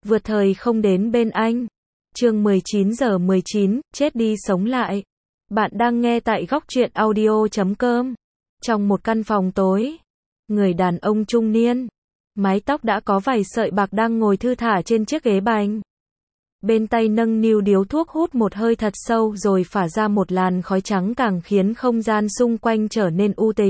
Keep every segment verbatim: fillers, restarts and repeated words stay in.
vượt thời không đến bên anh. Chương mười chín giờ mười chín, chết đi sống lại. Bạn đang nghe tại góc truyện audio chấm com. Trong một căn phòng tối, người đàn ông trung niên, mái tóc đã có vài sợi bạc đang ngồi thư thả trên chiếc ghế bành. Bên tay nâng niu điếu thuốc hút một hơi thật sâu rồi phả ra một làn khói trắng càng khiến không gian xung quanh trở nên u tịch.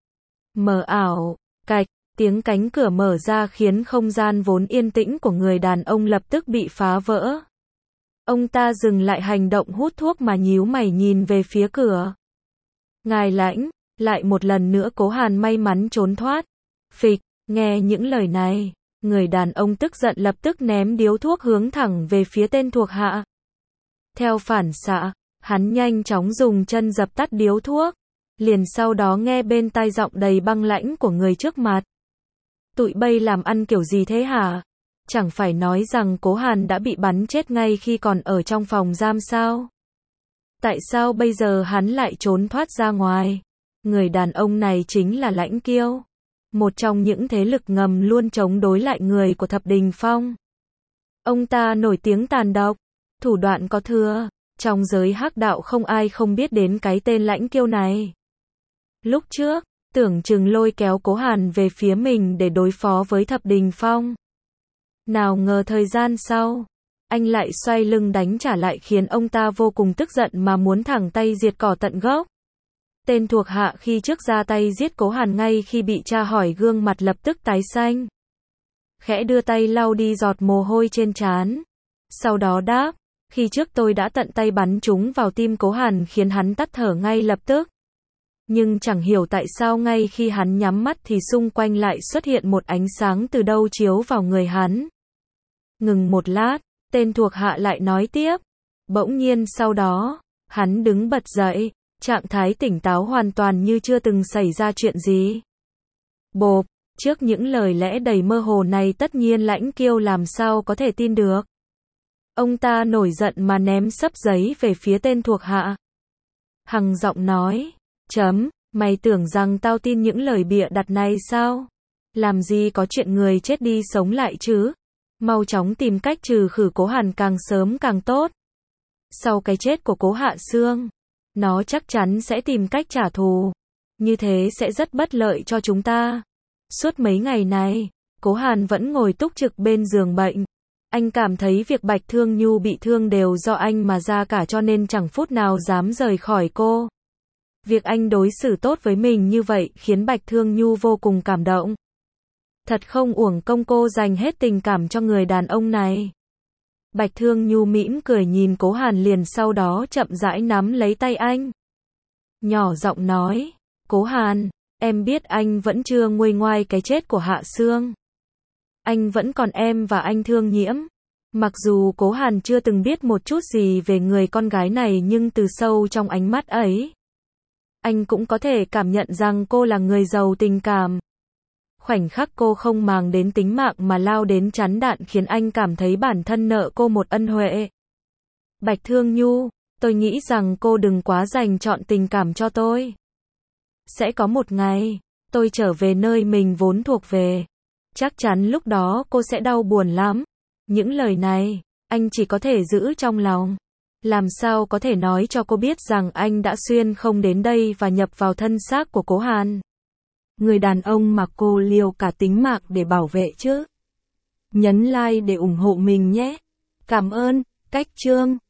Mờ ảo, cạch, tiếng cánh cửa mở ra khiến không gian vốn yên tĩnh của người đàn ông lập tức bị phá vỡ. Ông ta dừng lại hành động hút thuốc mà nhíu mày nhìn về phía cửa. Ngài Lãnh, lại một lần nữa Cố Hàn may mắn trốn thoát. Phịch, nghe những lời này, người đàn ông tức giận lập tức ném điếu thuốc hướng thẳng về phía tên thuộc hạ. Theo phản xạ, hắn nhanh chóng dùng chân dập tắt điếu thuốc, liền sau đó nghe bên tai giọng đầy băng lãnh của người trước mặt. Tụi bay làm ăn kiểu gì thế hả? Chẳng phải nói rằng Cố Hàn đã bị bắn chết ngay khi còn ở trong phòng giam sao? Tại sao bây giờ hắn lại trốn thoát ra ngoài? Người đàn ông này chính là Lãnh Kiêu, một trong những thế lực ngầm luôn chống đối lại người của Thập Đình Phong. Ông ta nổi tiếng tàn độc, thủ đoạn có thừa, trong giới hắc đạo không ai không biết đến cái tên Lãnh Kiêu này. Lúc trước, tưởng chừng lôi kéo Cố Hàn về phía mình để đối phó với Thập Đình Phong. Nào ngờ thời gian sau, anh lại xoay lưng đánh trả lại khiến ông ta vô cùng tức giận mà muốn thẳng tay diệt cỏ tận gốc. Tên thuộc hạ khi trước ra tay giết Cố Hàn ngay khi bị tra hỏi gương mặt lập tức tái xanh. Khẽ đưa tay lau đi giọt mồ hôi trên trán. Sau đó đáp, khi trước tôi đã tận tay bắn trúng vào tim Cố Hàn khiến hắn tắt thở ngay lập tức. Nhưng chẳng hiểu tại sao ngay khi hắn nhắm mắt thì xung quanh lại xuất hiện một ánh sáng từ đâu chiếu vào người hắn. Ngừng một lát, tên thuộc hạ lại nói tiếp. Bỗng nhiên sau đó, hắn đứng bật dậy, trạng thái tỉnh táo hoàn toàn như chưa từng xảy ra chuyện gì. Bộp, trước những lời lẽ đầy mơ hồ này tất nhiên Lãnh Kiêu làm sao có thể tin được. Ông ta nổi giận mà ném xấp giấy về phía tên thuộc hạ. Hằng giọng nói, chấm, mày tưởng rằng tao tin những lời bịa đặt này sao? Làm gì có chuyện người chết đi sống lại chứ? Mau chóng tìm cách trừ khử Cố Hàn càng sớm càng tốt. Sau cái chết của Cố Hạ Sương, nó chắc chắn sẽ tìm cách trả thù. Như thế sẽ rất bất lợi cho chúng ta. Suốt mấy ngày này, Cố Hàn vẫn ngồi túc trực bên giường bệnh. Anh cảm thấy việc Bạch Thương Nhu bị thương đều do anh mà ra cả cho nên chẳng phút nào dám rời khỏi cô. Việc anh đối xử tốt với mình như vậy khiến Bạch Thương Nhu vô cùng cảm động. Thật không uổng công cô dành hết tình cảm cho người đàn ông này. Bạch Thương Nhu mỉm cười nhìn Cố Hàn liền sau đó chậm rãi nắm lấy tay anh. Nhỏ giọng nói, Cố Hàn, em biết anh vẫn chưa nguôi ngoai cái chết của Hạ Sương. Anh vẫn còn em và anh Thương Nhiễm. Mặc dù Cố Hàn chưa từng biết một chút gì về người con gái này nhưng từ sâu trong ánh mắt ấy, anh cũng có thể cảm nhận rằng cô là người giàu tình cảm. Khoảnh khắc cô không màng đến tính mạng mà lao đến chắn đạn khiến anh cảm thấy bản thân nợ cô một ân huệ. Bạch Thương Nhu, tôi nghĩ rằng cô đừng quá dành trọn tình cảm cho tôi. Sẽ có một ngày, tôi trở về nơi mình vốn thuộc về. Chắc chắn lúc đó cô sẽ đau buồn lắm. Những lời này, anh chỉ có thể giữ trong lòng. Làm sao có thể nói cho cô biết rằng anh đã xuyên không đến đây và nhập vào thân xác của Cố Hàn. Người đàn ông mà cô liều cả tính mạng để bảo vệ chứ. Nhấn like để ủng hộ mình nhé. Cảm ơn, cách chương.